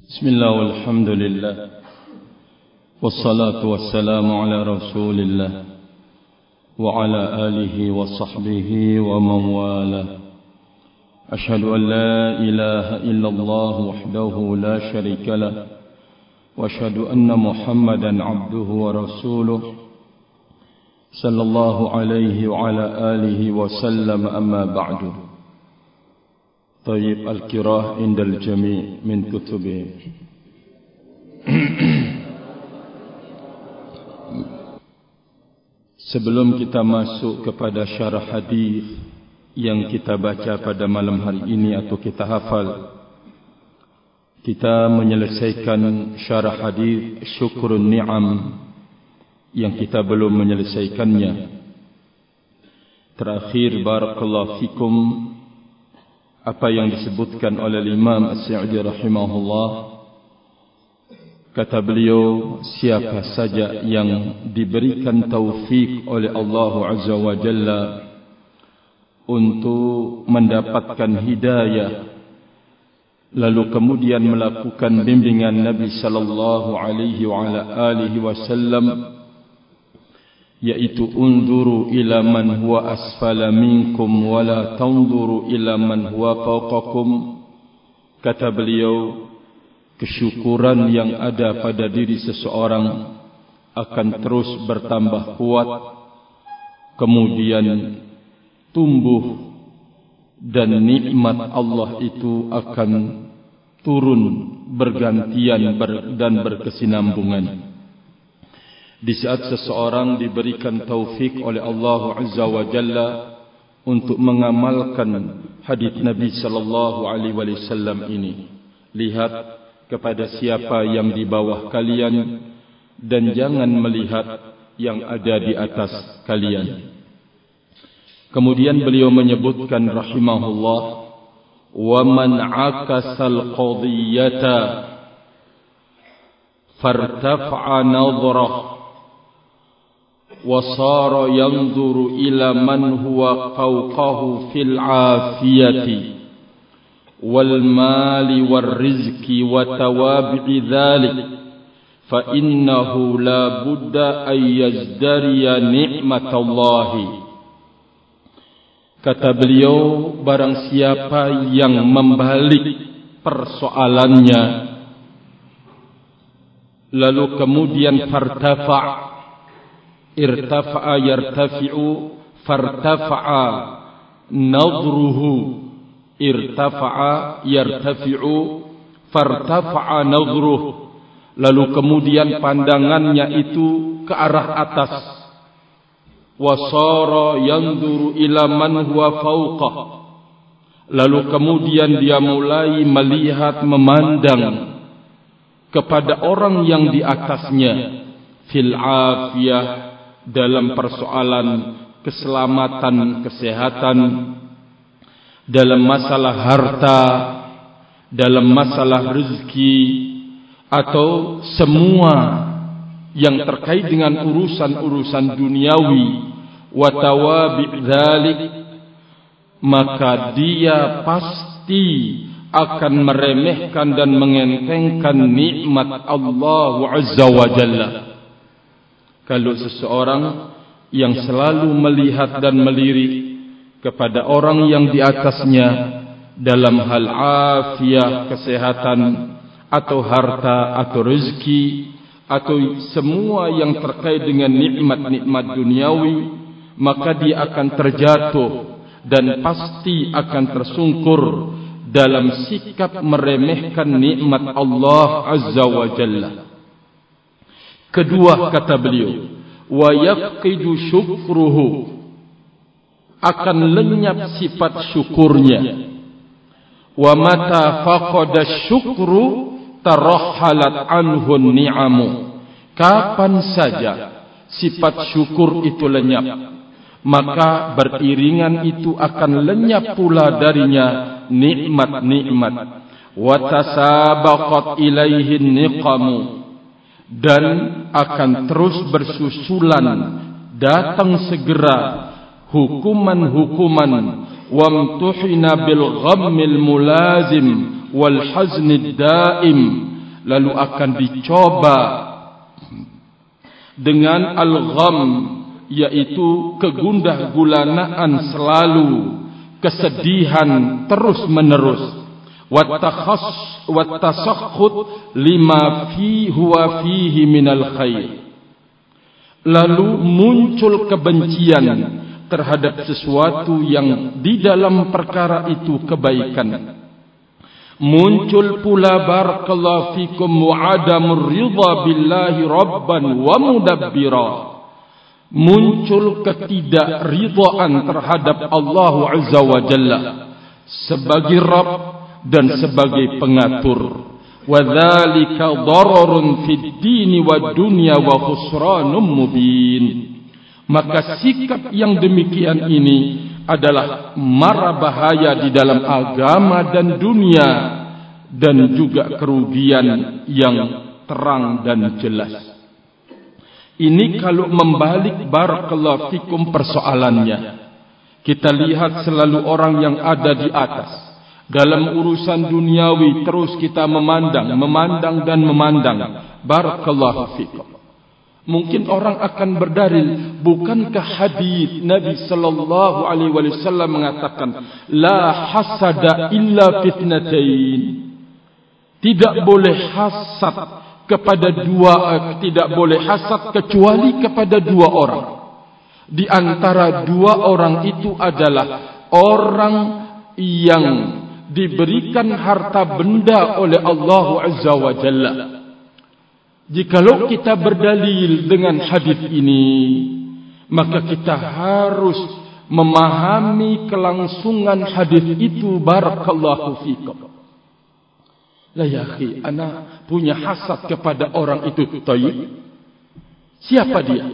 بسم الله والحمد لله والصلاة والسلام على رسول الله وعلى آله وصحبه ومن والاه. أشهد أن لا إله إلا الله وحده لا شريك له وأشهد أن محمدا عبده ورسوله صلى الله عليه وعلى آله وسلم. أما بعد. طيب القراءة عند الجميع من كتبهم. Sebelum kita masuk kepada syarah hadis yang kita baca pada malam hari ini atau kita hafal, kita menyelesaikan syarah hadis syukrun ni'am yang kita belum menyelesaikannya. Terakhir, barakallahu fikum, apa yang disebutkan oleh Imam As-Sa'di rahimahullah. Kata beliau, siapa saja yang diberikan taufik oleh Allah Azza wa Jalla untuk mendapatkan hidayah, lalu kemudian melakukan bimbingan Nabi sallallahu alaihi wa ala alihi wasallam, yaitu unzuru ila man huwa asfala minkum wala tanzuru ila man huwa fawqakum. Kata beliau, kesyukuran yang ada pada diri seseorang akan terus bertambah kuat, kemudian tumbuh, dan nikmat Allah itu akan turun bergantian dan berkesinambungan. Di saat seseorang diberikan taufik oleh Allah Azza wa Jalla untuk mengamalkan hadis Nabi sallallahu alaihi wasallam ini, lihat kepada siapa yang di bawah kalian dan jangan melihat yang ada di atas kalian. Kemudian beliau menyebutkan rahimahullah, wa man akasal qadiyata fartafa'a nadhrah وصار ينظر إلى من هو فوقه في العافية والمال والرزق وتوابع ذلك فإنه لا بد أن يزدري نعمة الله. Kata beliau, barang siapa yang membalik persoalannya lalu kemudian fartafa', irtafa'a yartafi'u, fartafa'a nadruhu, irtafa'a yartafi'u, fartafa'a nadruhu, lalu kemudian pandangannya itu ke arah atas, wasara yanzuru ila man huwa fawqah, lalu kemudian dia mulai melihat, memandang kepada orang yang di atasnya, fil afiyah, dalam persoalan keselamatan, kesehatan, dalam masalah harta, dalam masalah rezeki, atau semua yang terkait dengan urusan-urusan duniawi, wa tawabi' dzalik, maka dia pasti akan meremehkan dan mengentengkan nikmat Allah Azza wa Jalla. Kalau seseorang yang selalu melihat dan melirik kepada orang yang di atasnya dalam hal afiah, kesehatan, atau harta, atau rezeki, atau semua yang terkait dengan nikmat-nikmat duniawi, maka dia akan terjatuh dan pasti akan tersungkur dalam sikap meremehkan nikmat Allah Azza wa Jalla. Kedua, kata beliau, wa yafqidu syukruhu, akan lenyap sifat syukurnya. Wa mata faqada syukru tarahhalat anhu ni'amu, kapan saja sifat syukur itu lenyap, maka beriringan itu akan lenyap pula darinya nikmat-nikmat. Wa tasabaqat ilaihi niqamu, dan akan terus bersusulan datang segera hukuman-hukuman. Wamtuhina bil ghammil mulazim wal haznid daim, lalu akan dicoba dengan al-gham, yaitu kegundah gulanaan selalu, kesedihan terus menerus, wattasakhut lima huwa fihi minal khair, lalu muncul kebencian terhadap sesuatu yang di dalam perkara itu kebaikan. Muncul pula barakallahu fikum wa'adamur ridha billahi rabban wa mudabbira. Muncul ketidakridhaan terhadap Allah Azza wa Jalla sebagai Rabb dan sebagai pengatur. Wa dzalika dararun fid dini wad dunya wa khusranun mubin. Maka sikap yang demikian ini adalah mara bahaya di dalam agama dan dunia, dan juga kerugian yang terang dan jelas. Ini kalau membalik barakallahu fikum persoalannya. Kita lihat selalu orang yang ada di atas. Dalam urusan duniawi terus kita memandang dan memandang. Barakallahu fikum. Mungkin orang akan berdalil, bukankah hadis Nabi sallallahu alaihi wasallam mengatakan la hasada illa fitnatain. Tidak boleh hasad kepada tidak boleh hasad kecuali kepada dua orang. Di antara dua orang itu adalah orang yang diberikan harta benda oleh Allah Azza wa Jalla. Jikalau kita berdalil dengan hadis ini, maka kita harus memahami kelangsungan hadis itu. Barakallahu fikum. La ya akhi, ana punya hasad kepada orang itu. Tayyib. Siapa dia?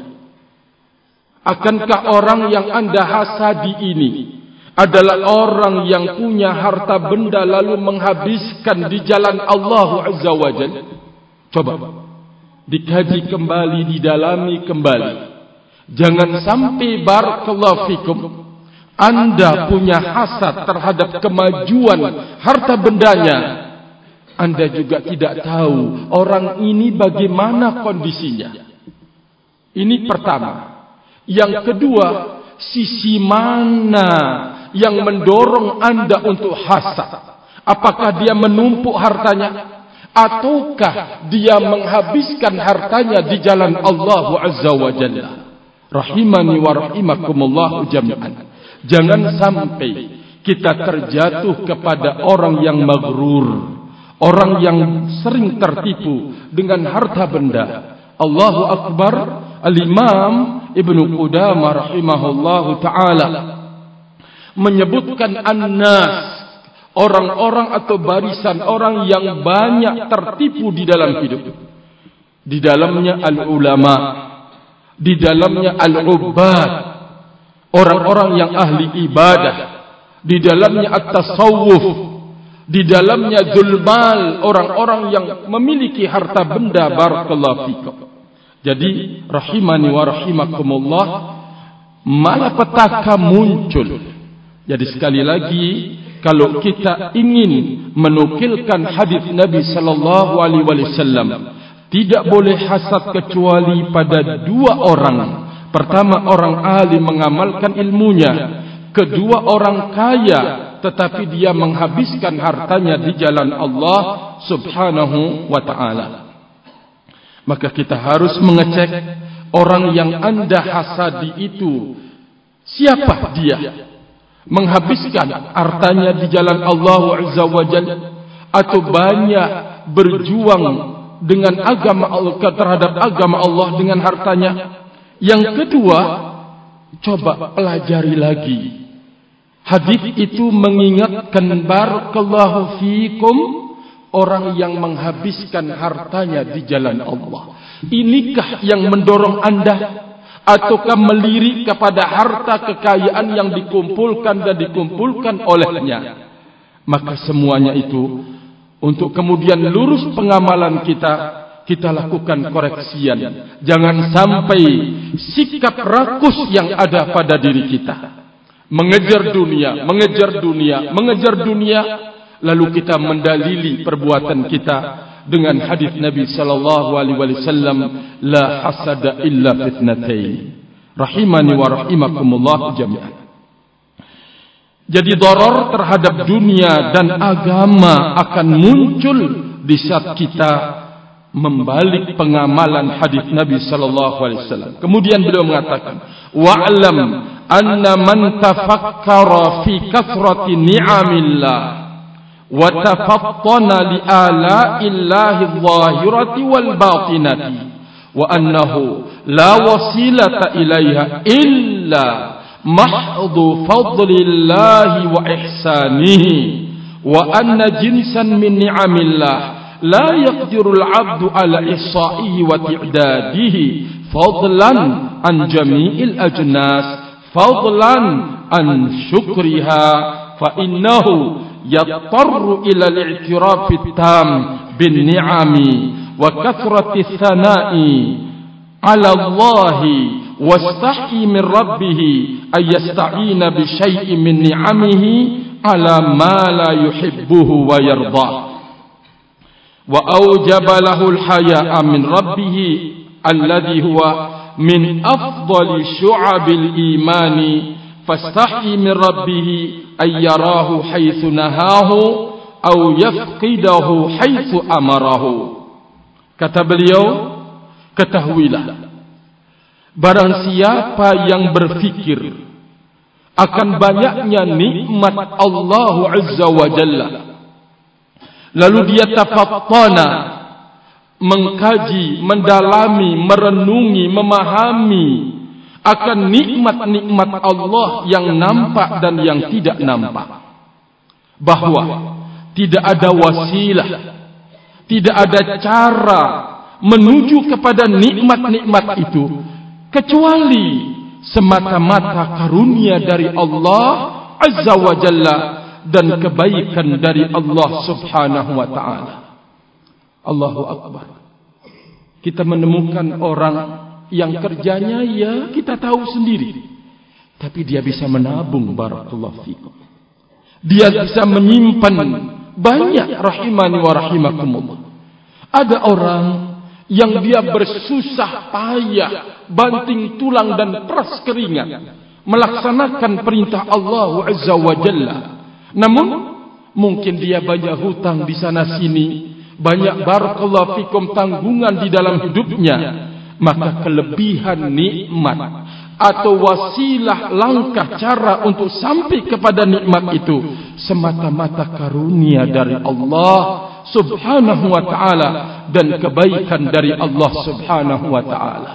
Akankah orang yang Anda hasadi ini adalah orang yang punya harta benda lalu menghabiskan di jalan Allah Azza wa Jalla? Coba dikaji kembali, didalami kembali. Jangan sampai barakallahu fikum Anda punya hasad terhadap kemajuan harta bendanya, Anda juga tidak tahu orang ini bagaimana kondisinya. Ini pertama. Yang kedua, sisi mana yang mendorong Anda untuk hasad? Apakah dia menumpuk hartanya, ataukah dia menghabiskan hartanya di jalan Allah Azza wa Jalla? Rahimani wa rahimakumullah jami'an. Jangan sampai kita terjatuh kepada orang yang maghrur, orang yang sering tertipu dengan harta benda. Allahu Akbar. Al-Imam Ibnu Qudamah rahimahullahu ta'ala menyebutkan an-nas, orang-orang atau barisan orang yang banyak tertipu di dalam hidup. Di dalamnya al-ulama, di dalamnya al-ubbad, orang-orang yang ahli ibadah, di dalamnya at-tasawuf, di dalamnya zulmal, orang-orang yang memiliki harta benda. Barakallahu fikum. Jadi rahimani wa rahimakumullah, malapetaka muncul. Jadi sekali lagi, kalau kita ingin menukilkan hadis Nabi sallallahu alaihi wasallam, tidak boleh hasad kecuali pada dua orang. Pertama, orang alim mengamalkan ilmunya. Kedua, orang kaya tetapi dia menghabiskan hartanya di jalan Allah subhanahu wa ta'ala. Maka kita harus mengecek orang yang Anda hasadi itu, siapa dia? Menghabiskan hartanya di jalan Allah Azza wa Jalla, atau banyak berjuang dengan agama Allah, terhadap agama Allah dengan hartanya? Yang kedua, coba pelajari lagi. Hadis itu mengingatkan barakallahu fikum, orang yang menghabiskan hartanya di jalan Allah. Inikah yang mendorong Anda, ataukah melirik kepada harta kekayaan yang dikumpulkan dan dikumpulkan olehnya? Maka semuanya itu, untuk kemudian lurus pengamalan kita lakukan koreksian. Jangan sampai sikap rakus yang ada pada diri kita, mengejar dunia, lalu kita mendalili perbuatan kita dengan hadis Nabi sallallahu alaihi wasallam, la hasada illa fitnatain. Rahimani wa rahimakumullah jami'an. Jadi doror terhadap dunia dan agama akan muncul di saat kita membalik pengamalan hadis Nabi sallallahu alaihi wasallam. Kemudian beliau mengatakan, wa'lam anna man tafakkara fi kathrati ni'amillah wa tafattana li ala'illahi adh-dhahirati wal batinati wa annahu la wasilata ilaiha illa mahdhu fadlillahi wa ihsanihi wa anna jinsan min ni'amillah la yaqdirul 'abdu ala ihsa'ihi wa ti'dadihi fadlan an jami'il ajnas fadlan an syukriha fa innahu yatarru ila al-i'tiraf at-tam bin ni'ami wa kathrati thana'i 'ala Allah wastahi min rabbih ay yasta'ina bi syai'in min ni'amihi 'ala ma la yuhibbuhu wa yarda wa awjaba lahu al-haya'a min rabbih alladhi huwa min afdali syu'abil imani fastahi min rabbih ay yarahu haitsu nahahu aw yafqidahu haitsu amarahu. Kata beliau, ketahuilah, barang siapa yang berfikir akan banyaknya nikmat Allah Azza wa Jalla, lalu dia tafattana, mengkaji, mendalami, merenungi, memahami akan nikmat-nikmat Allah yang nampak dan yang tidak nampak, bahwa tidak ada wasilah, tidak ada cara menuju kepada nikmat-nikmat itu kecuali semata-mata karunia dari Allah Azza wa Jalla dan kebaikan dari Allah Subhanahu wa ta'ala. Allahu Akbar. Kita menemukan orang yang kerjanya ya kita tahu sendiri, tapi dia bisa menabung, barakallahu fikum. Dia bisa menyimpan banyak, rahimani wa rahimakumullah. Ada orang yang dia bersusah payah, banting tulang dan peras keringat melaksanakan perintah Allah Azza wa Jalla. Namun mungkin dia banyak hutang di sana sini, banyak barakallahu fikum tanggungan di dalam hidupnya. Maka kelebihan nikmat atau wasilah langkah cara untuk sampai kepada nikmat itu semata-mata karunia dari Allah Subhanahu wa ta'ala dan kebaikan dari Allah Subhanahu wa ta'ala.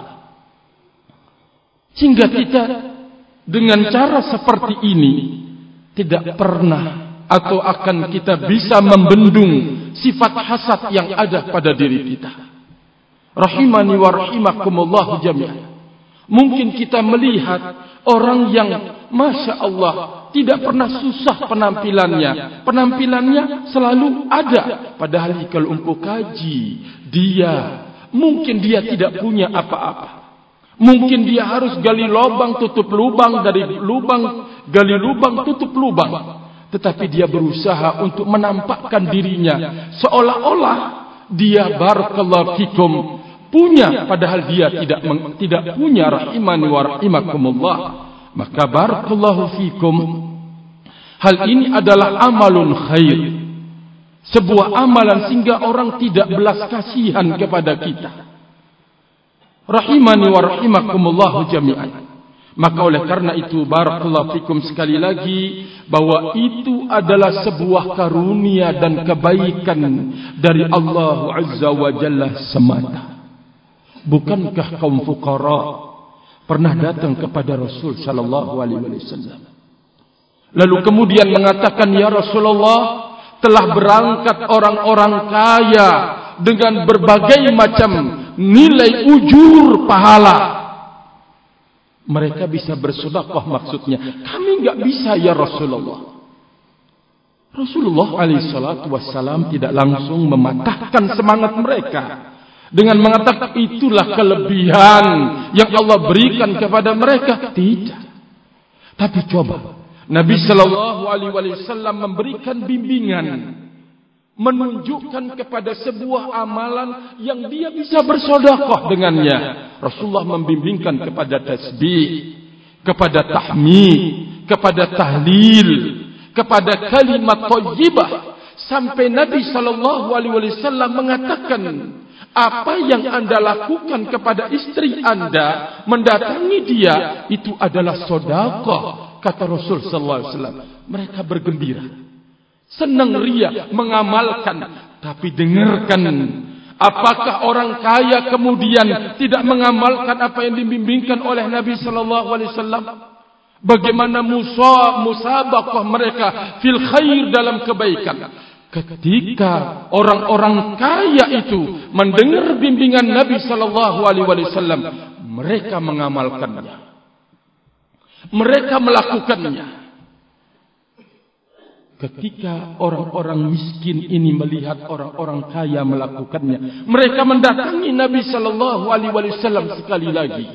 Sehingga kita dengan cara seperti ini tidak pernah atau akan kita bisa membendung sifat hasad yang ada pada diri kita. Rahimani wa rahimakumullah jami'an. Mungkin kita melihat orang yang Masya Allah tidak pernah susah penampilannya, penampilannya selalu ada. Padahal kalau engkau kaji mungkin dia tidak punya apa-apa. Mungkin dia harus gali lubang tutup lubang, dari lubang gali lubang tutup lubang. Tetapi dia berusaha untuk menampakkan dirinya seolah-olah dia barakallahu fikum punya, padahal dia tidak punya, rahimani wa rahimakumullah. Maka barakallahu fikum, hal ini adalah amalun khair, sebuah amalan sehingga orang tidak belas kasihan kepada kita, rahimani wa rahimakumullah jami'an. Maka oleh karena itu barakallahu fikum, sekali lagi bahwa itu adalah sebuah karunia dan kebaikan dari Allah Azza wa Jalla semata. Bukankah kaum fuqara pernah datang kepada Rasul sallallahu alaihi wasallam, lalu kemudian mengatakan, ya Rasulullah, telah berangkat orang-orang kaya dengan berbagai macam nilai ujur pahala. Mereka bisa bersedekah, maksudnya kami enggak bisa ya Rasulullah. Rasulullah alaihi salatu wassalam tidak langsung mematahkan semangat mereka dengan mengatakan itulah kelebihan yang Allah berikan kepada mereka. Tidak. Tapi coba Nabi sallallahu alaihi wasallam memberikan bimbingan menunjukkan kepada sebuah amalan yang dia bisa bersedekah dengannya. Rasulullah membimbingkan kepada tasbih, kepada tahmid, kepada tahlil, kepada kalimat thayyibah, sampai Nabi sallallahu alaihi wasallam mengatakan, apa yang Anda lakukan kepada istri Anda, mendatangi dia, itu adalah sedekah, kata Rasul sallallahu alaihi wasallam. Mereka bergembira, senang ria mengamalkan. Tapi dengarkan, apakah orang kaya kemudian tidak mengamalkan apa yang dibimbingkan oleh Nabi sallallahu alaihi wasallam? Bagaimana musabaqah mereka fil khair, dalam kebaikan. Ketika orang-orang kaya itu mendengar bimbingan Nabi sallallahu alaihi wasallam, mereka mengamalkannya. Mereka melakukannya. Ketika orang-orang miskin ini melihat orang-orang kaya melakukannya, mereka mendatangi Nabi sallallahu alaihi wasallam sekali lagi.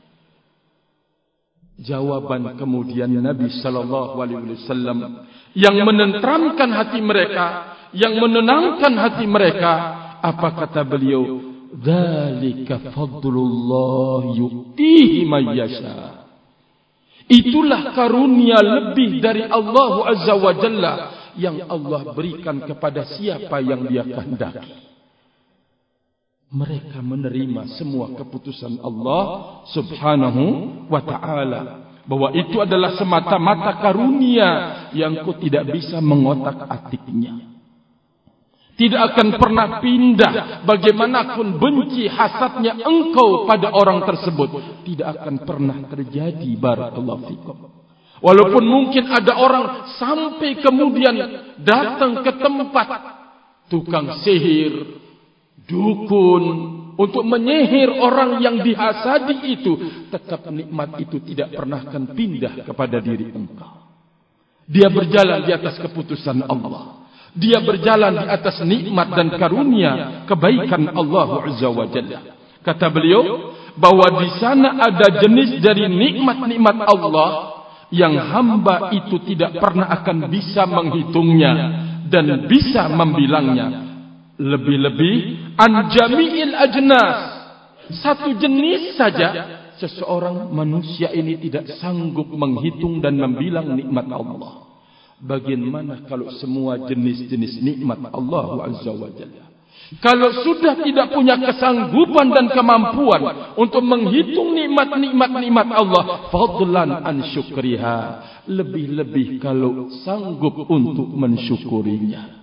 Jawaban kemudian Nabi sallallahu alaihi wasallam yang menenteramkan hati mereka, yang menenangkan hati mereka, apa kata beliau? Dzalika fadlullah yu'tihi may yasha. Itulah karunia lebih dari Allah Azza wa Jalla yang Allah berikan kepada siapa yang Dia kehendaki. Mereka menerima semua keputusan Allah Subhanahu wa ta'ala, bahwa itu adalah semata-mata karunia yang kau tidak bisa mengotak-atiknya. Tidak akan pernah pindah, bagaimanapun benci hasadnya engkau pada orang tersebut, tidak akan pernah terjadi. Barakallahu fikum. Walaupun mungkin ada orang sampai kemudian datang ke tempat tukang sihir, dukun, untuk menyihir orang yang dihasadi itu, tetap nikmat itu tidak pernah akan pindah kepada diri engkau. Dia berjalan di atas keputusan Allah. Dia berjalan di atas nikmat dan karunia kebaikan Allah Azza wa Jalla. Kata beliau bahwa di sana ada jenis dari nikmat-nikmat Allah yang hamba itu tidak pernah akan bisa menghitungnya dan bisa membilangnya. Lebih-lebih an jami'il ajnas, satu jenis saja seseorang manusia ini tidak sanggup menghitung dan membilang nikmat Allah. Bagaimana kalau semua jenis-jenis nikmat Allah Azza wa Jalla? Kalau sudah tidak punya kesanggupan dan kemampuan untuk menghitung nikmat-nikmat Allah, fadlan an syukriha, lebih-lebih kalau sanggup untuk mensyukurinya.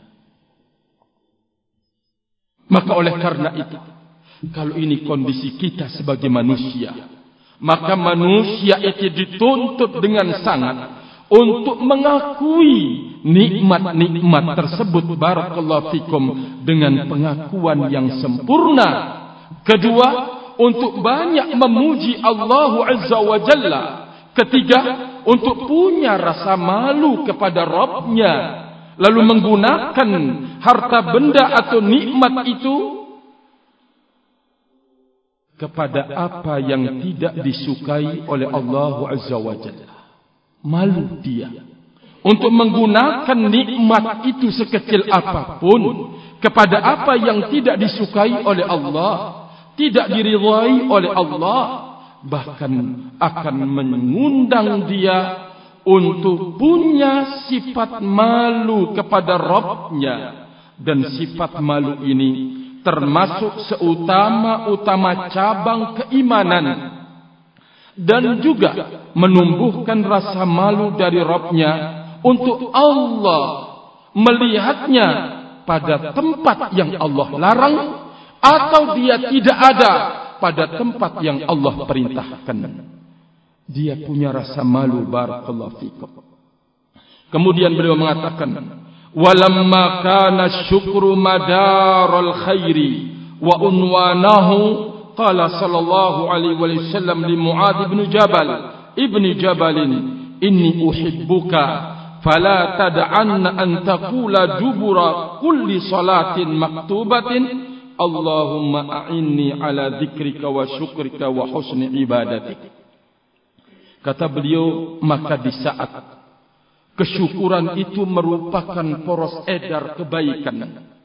Maka oleh karena itu, kalau ini kondisi kita sebagai manusia, maka manusia itu dituntut dengan sangat untuk mengakui nikmat-nikmat tersebut, barakallahu fikum, dengan pengakuan yang sempurna. Kedua, untuk banyak memuji Allah Azza wa Jalla. Ketiga, untuk punya rasa malu kepada Rabbnya, lalu menggunakan harta benda atau nikmat itu kepada apa yang tidak disukai oleh Allah Azza wa Jalla. Malu dia untuk menggunakan nikmat itu sekecil apapun kepada apa yang tidak disukai oleh Allah, tidak diridhai oleh Allah, bahkan akan mengundang dia untuk punya sifat malu kepada Rabbnya. Dan sifat malu ini termasuk seutama-utama cabang keimanan, dan juga menumbuhkan rasa malu dari Rabbnya untuk Allah melihatnya pada tempat yang Allah larang, atau dia tidak ada pada tempat yang Allah perintahkan. Dia punya rasa malu, barakallahu fikum. Kemudian beliau mengatakan, walamma kana syukru madarul khairi wa unwanahu, qala sallallahu alaihi wasallam li Mu'adz bin Jabal inni uhibbuka fala tad'anna an taqula dubura kulli salatin maktubatin Allahumma a'inni ala dzikrika wa syukrika wa husni ibadatik. Kata beliau, maka di saat kesyukuran itu merupakan poros edar kebaikan,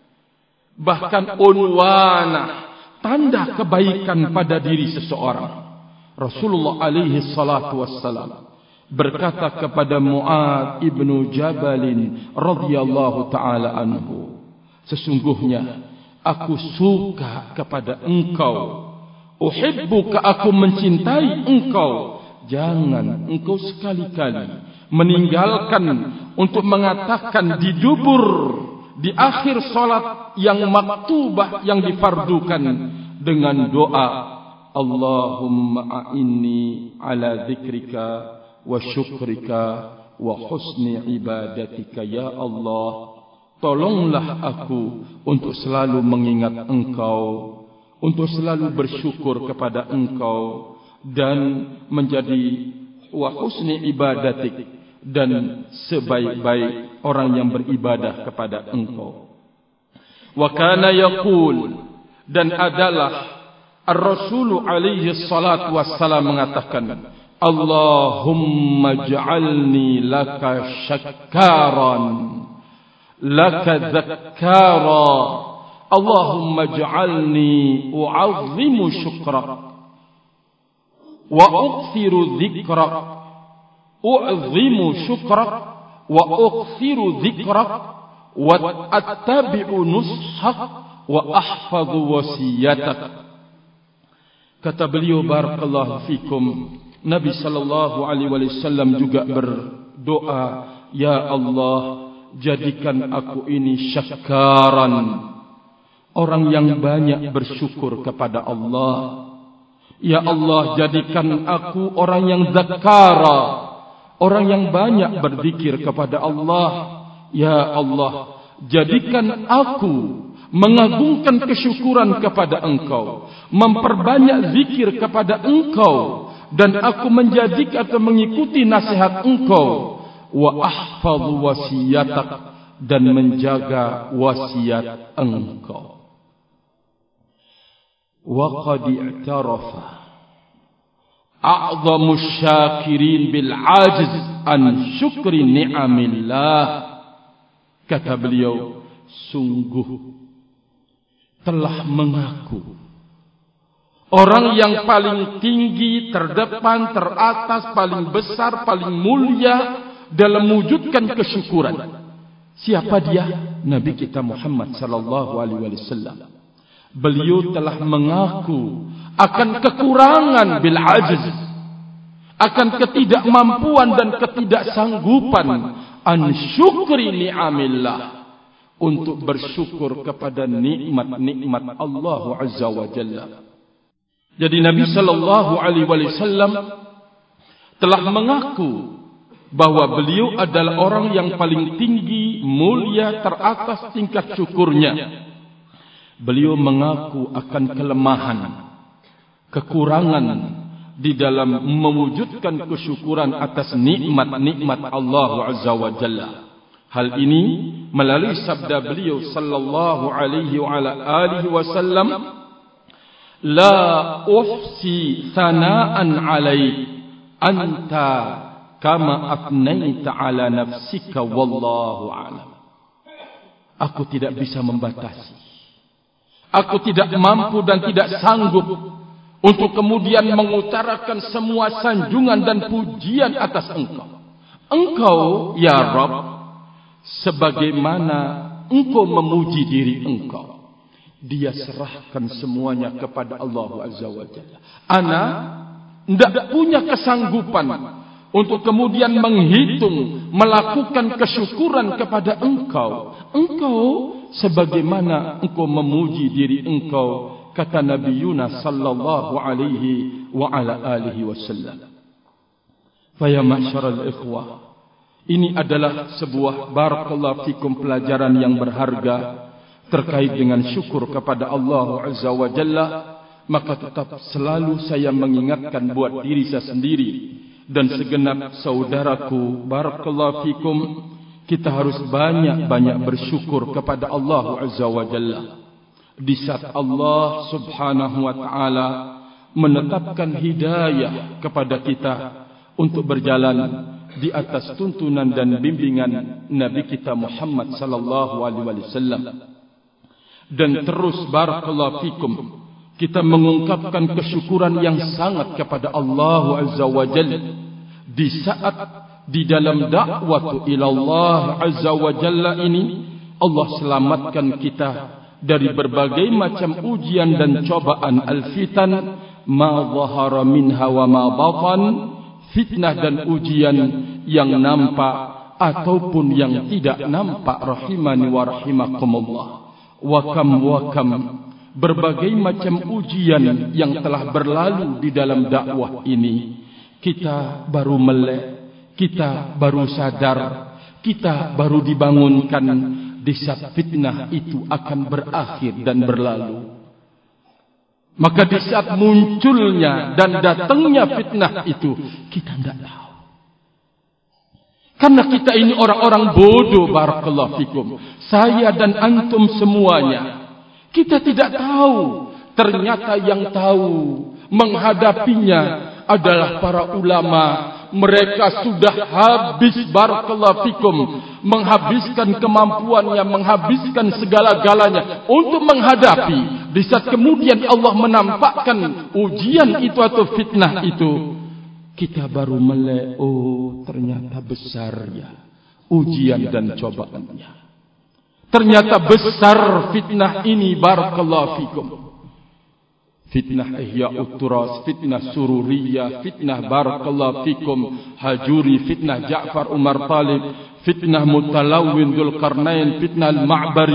bahkan unwana, tanda kebaikan pada diri seseorang. Rasulullah alaihi salatu wassalam berkata kepada Mu'adz ibnu Jabalin radhiyallahu ta'ala anhu, sesungguhnya aku suka kepada engkau, uhibbuka, aku mencintai engkau. Jangan engkau sekali-kali meninggalkan untuk mengatakan di dubur, di akhir salat yang maktubah, yang difardukan, dengan doa Allahumma a'inni ala dzikrika wa syukrika wa husni ibadatika. Ya Allah, tolonglah aku untuk selalu mengingat engkau, untuk selalu bersyukur kepada engkau, dan menjadi wa husni ibadatik, dan sebaik-baik orang yang beribadah kepada engkau. Wa kana yaqul, dan adalah Ar-Rasul alaihi salatu wassalam mengatakan, Allahumma ja'alni laka syakkaran, laka zakkara, Allahumma ja'alni u'azzimu syukrak, wa ukthiru dhikrak, u'azzimu syukrak, wa ukthiru dhikrak, wa attabi'u nushak, wa ahfadhu wasiyatak. Kata beliau, barakallahu fikum, Nabi sallallahu alaihi wasallam juga berdoa, ya Allah, jadikan aku ini syakaran, orang yang banyak bersyukur kepada Allah. Ya Allah, jadikan aku orang yang zakara, orang yang banyak berzikir kepada Allah. Ya Allah, jadikan aku mengagungkan kesyukuran kepada engkau, memperbanyak zikir kepada engkau, dan aku menjadikan atau mengikuti nasihat engkau. Wa ahfadhu wasiyatak, dan menjaga wasiat engkau. Wa qad i'tarafa a'zamu syakirin bil ajiz an syukri ni'amillah. Kata beliau, sungguh telah mengaku orang yang paling tinggi, terdepan, teratas, paling besar, paling mulia dalam mewujudkan kesyukuran. Siapa dia? Nabi kita Muhammad sallallahu alaihi wasallam. Beliau telah mengaku akan kekurangan bil ajiz, akan ketidakmampuan dan ketidaksanggupan an syukri ni'amillah, untuk bersyukur kepada nikmat-nikmat Allah Azza wa Jalla. Jadi Nabi sallallahu alaihi wasallam telah mengaku bahwa beliau adalah orang yang paling tinggi, mulia, teratas tingkat syukurnya. Beliau mengaku akan kelemahan, kekurangan di dalam mewujudkan kesyukuran atas nikmat-nikmat Allah Azza wa Jalla. Hal ini melalui sabda beliau sallallahu alaihi wa ala alihi wasallam, la uhsi sana'an alaik anta kama afnaita ala nafsika wallahu a'lam. Aku tidak bisa membatasi, aku tidak mampu dan tidak sanggup untuk kemudian mengutarakan semua sanjungan dan pujian atas engkau. Engkau ya Rabb, sebagaimana engkau memuji diri engkau, dia serahkan semuanya kepada Allah Azza wa Jalla. Ana tidak punya kesanggupan untuk kemudian menghitung, melakukan kesyukuran kepada engkau. Engkau sebagaimana engkau memuji diri engkau, kata Nabi Yunus sallallahu alaihi wa ala alihi wasallam. Fa ya ma'syaral ikhwah, ini adalah sebuah barakallahu fikum pelajaran yang berharga terkait dengan syukur kepada Allah Azza wa Jalla. Maka tetap selalu saya mengingatkan buat diri saya sendiri dan segenap saudaraku, barakallahu fikum, kita harus banyak-banyak bersyukur kepada Allah Azza wa Jalla. Di saat Allah Subhanahu wa taala menetapkan hidayah kepada kita untuk berjalan di atas tuntunan dan bimbingan Nabi kita Muhammad sallallahu alaihi wasallam. Dan terus barakallahu fikum, kita mengungkapkan kesyukuran yang sangat kepada Allah Azza wa Jalla di saat di dalam dakwah ila Allah Azza wa Jalla ini Allah selamatkan kita dari berbagai macam ujian dan cobaan al-fitan ma zahara minha wa ma batan, fitnah dan ujian yang nampak ataupun yang tidak nampak, rahimani wa rahimakumullah. Wa kam berbagai macam ujian yang telah berlalu di dalam dakwah ini, kita baru melek, kita baru sadar, kita baru dibangunkan di saat fitnah itu akan berakhir dan berlalu. Maka di saat munculnya dan datangnya fitnah itu, kita tidak tahu. Karena kita ini orang-orang bodoh, barakallahu fikum. Saya dan antum semuanya, kita tidak tahu. Ternyata yang tahu menghadapinya adalah para ulama. Mereka sudah habis, barakallahu fikum, menghabiskan kemampuannya, menghabiskan segala-galanya untuk menghadapi. Di saat kemudian Allah menampakkan ujian itu atau fitnah itu, kita baru melek, oh ternyata besar ya ujian dan cobaannya. Ternyata besar fitnah ini, barakallahu fikum. Fitnah Ihya'ut Turas, fitnah Sururiyah, fitnah barakallahu fikum Hajuri, fitnah Ja'far Umar Talib, fitnah Mutalawwin Dzulqarnain, fitnah Al-Ma'bari.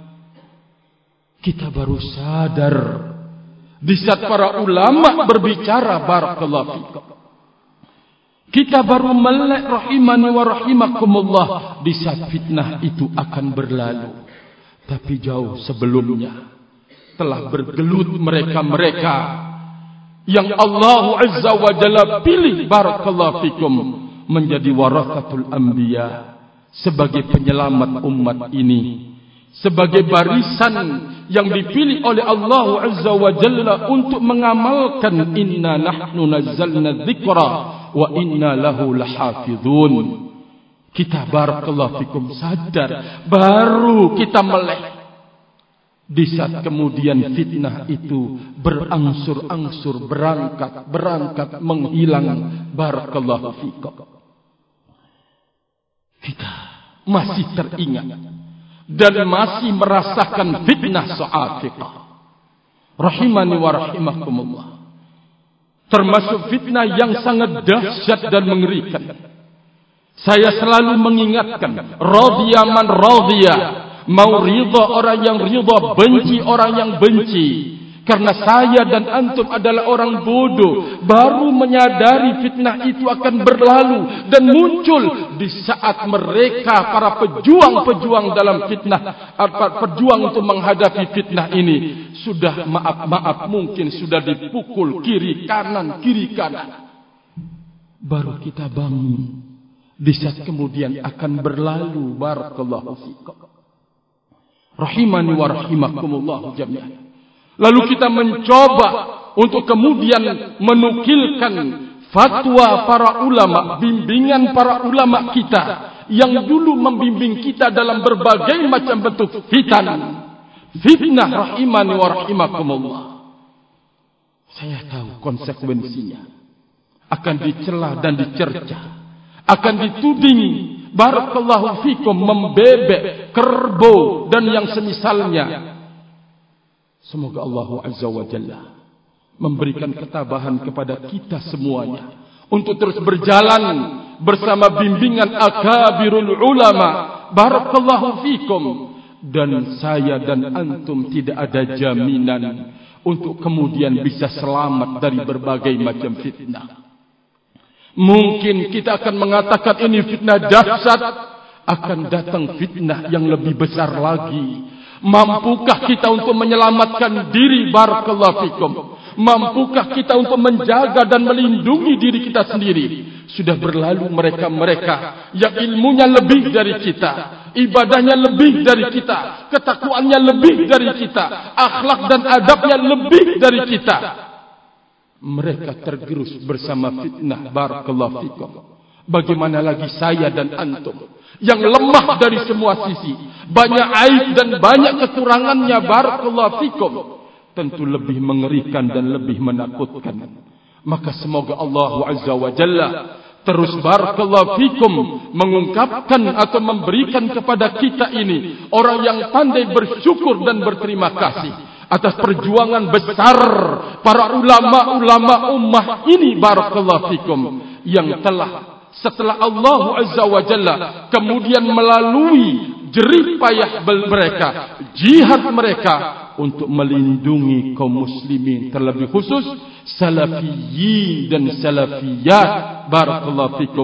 Kita baru sadar di saat para ulama berbicara, barakallahu fikum. Kita baru melek, rahimani wa rahimakumullah, di saat fitnah itu akan berlalu. Tapi jauh sebelumnya telah bergelut mereka-mereka yang Allah Azza wa Jalla pilih, barakallahu fikum, menjadi warathatul anbiya, sebagai penyelamat umat ini, sebagai barisan yang dipilih oleh Allah Azza wa Jalla untuk mengamalkan inna nahnu nazzalna dzikra wa inna lahu lahafizun. Kita barakallahu fikum sadar, baru kita melek di saat kemudian fitnah itu berangsur-angsur berangkat menghilang, barakallahu fikum. Kita masih teringat dan masih merasakan fitnah Sa'iqah, rahimani wa rahimakumullah. Termasuk fitnah yang sangat dahsyat dan mengerikan. Saya selalu mengingatkan, radhiya man radhiya, mau ridha orang yang ridha, benci orang yang benci. Karena saya dan antum adalah orang bodoh, baru menyadari fitnah itu akan berlalu dan muncul di saat mereka, para pejuang-pejuang dalam fitnah, pejuang untuk menghadapi fitnah ini, sudah maaf mungkin sudah dipukul kiri kanan. Baru kita bangun di saat kemudian akan berlalu, barakallahu fikum. Rahimani wa rahimakumullah jami'an. Lalu kita mencoba untuk kemudian menukilkan fatwa para ulama, bimbingan para ulama kita yang dulu membimbing kita dalam berbagai macam bentuk fitnah, rahimani wa rahimakumullah. Saya tahu konsekuensinya, akan dicela dan dicerca, akan dituding, barakallahu fikum, membebek, kerbau dan yang semisalnya. Semoga Allah Azza wa Jalla memberikan ketabahan kepada kita semuanya untuk terus berjalan bersama bimbingan akabirul ulama, barakallahu fikum. Dan saya dan antum tidak ada jaminan untuk kemudian bisa selamat dari berbagai macam fitnah. Mungkin kita akan mengatakan ini fitnah dahsyat, akan datang fitnah yang lebih besar lagi. Mampukah kita untuk menyelamatkan diri, barakallahu fikum? Mampukah kita untuk menjaga dan melindungi diri kita sendiri? Sudah berlalu mereka-mereka yang ilmunya lebih dari kita, ibadahnya lebih dari kita, ketakwaannya lebih dari kita, akhlak dan adabnya lebih dari kita. Mereka tergerus bersama fitnah, barakallahu fikum. Bagaimana lagi saya dan antum yang lemah dari semua sisi, banyak aib dan banyak kekurangannya, barakallahu fikum, tentu lebih mengerikan dan lebih menakutkan. Maka semoga Allah Azza wa Jalla terus barakallahu fikum mengungkapkan atau memberikan kepada kita ini orang yang pandai bersyukur dan berterima kasih atas perjuangan besar para ulama-ulama ummah ini, barakallahu fikum, yang telah setelah Allah Azza wa Jalla kemudian melalui jerih payah mereka, jihad mereka untuk melindungi kaum muslimin, terlebih khusus salafiyyin dan salafiyat, barakallahu fikum,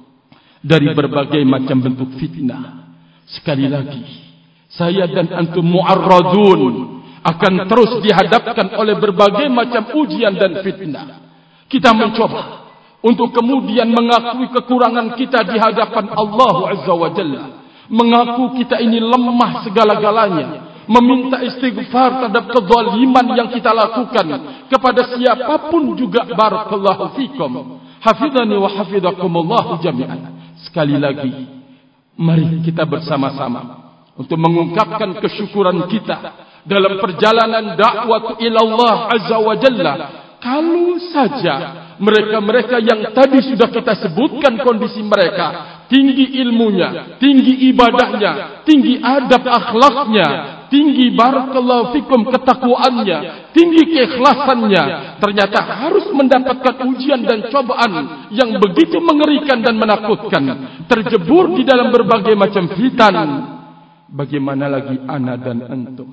dari berbagai macam bentuk fitnah. Sekali lagi, saya dan antum mu'arradun akan terus dihadapkan oleh berbagai macam ujian dan fitnah. Kita mencoba untuk kemudian mengakui kekurangan kita di hadapan Allah Azza wa Jalla, mengaku kita ini lemah segala-galanya, meminta istighfar terhadap kezaliman yang kita lakukan kepada siapapun juga, barakallahu fikum, hafizani wa hafizakumullah jami'an. Sekali lagi, mari kita bersama-sama untuk mengungkapkan kesyukuran kita dalam perjalanan dakwah ila Allah Azza wa Jalla. Kalau saja mereka-mereka yang tadi sudah kita sebutkan kondisi mereka, tinggi ilmunya, tinggi ibadahnya, tinggi adab akhlaknya, tinggi barakallahu fikum ketakwaannya, tinggi keikhlasannya, ternyata harus mendapatkan ujian dan cobaan yang begitu mengerikan dan menakutkan, terjebur di dalam berbagai macam fitan. Bagaimana lagi ana dan antum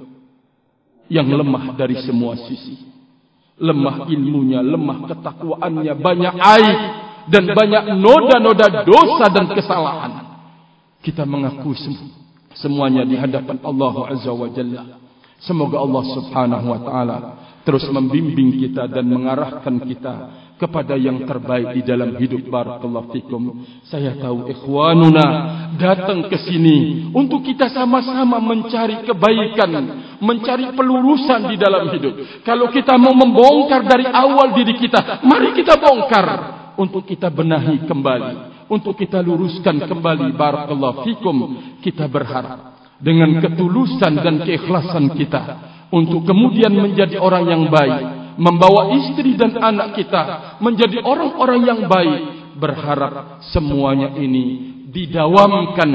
yang lemah dari semua sisi, lemah ilmunya, lemah ketakwaannya, banyak aib dan banyak noda-noda dosa dan kesalahan. Kita mengakui semuanya di hadapan Allah Azza wa Jalla. Semoga Allah Subhanahu wa taala terus membimbing kita dan mengarahkan kita kepada yang terbaik di dalam hidup, barakallahu fikum. Saya tahu ikhwanuna datang ke sini untuk kita sama-sama mencari kebaikan, mencari pelurusan di dalam hidup. Kalau kita mau membongkar dari awal diri kita, mari kita bongkar untuk kita benahi kembali, untuk kita luruskan kembali, barakallahu fikum. Kita berharap dengan ketulusan dan keikhlasan kita untuk kemudian menjadi orang yang baik, membawa istri dan anak kita menjadi orang-orang yang baik. Berharap semuanya ini didawamkan,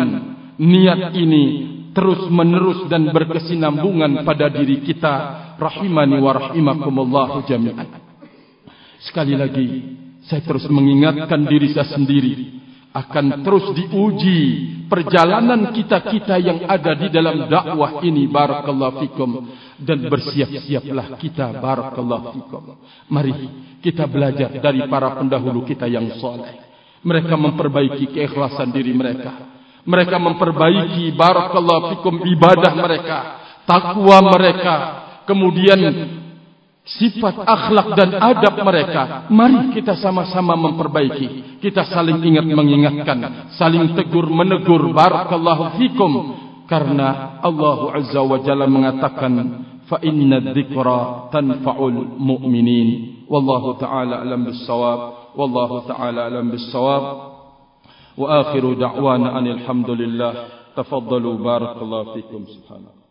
niat ini terus menerus dan berkesinambungan pada diri kita, rahimani wa rahimakumullah jami'an. Sekali lagi saya terus mengingatkan diri saya sendiri, akan terus diuji perjalanan kita-kita yang ada di dalam dakwah ini, barakallahu fikum, dan bersiap-siaplah kita, barakallahu fikum. Mari kita belajar dari para pendahulu kita yang saleh. Mereka memperbaiki keikhlasan diri mereka, mereka memperbaiki, barakallahu fikum, ibadah mereka, takwa mereka, kemudian sifat akhlak dan adab mereka. Mari kita sama-sama memperbaiki. Kita saling ingat mengingatkan, saling tegur menegur, barakallahu fikum, karena Allah Azza wa Jalla mengatakan fa inna dzikra tanfa'ul mu'minin. Wallahu ta'ala alam bis-shawab, wallahu ta'ala alam bis-shawab. Wa akhiru da'wana anil hamdulillah. Tafaddalu, barakallahu fikum. Subhanallah.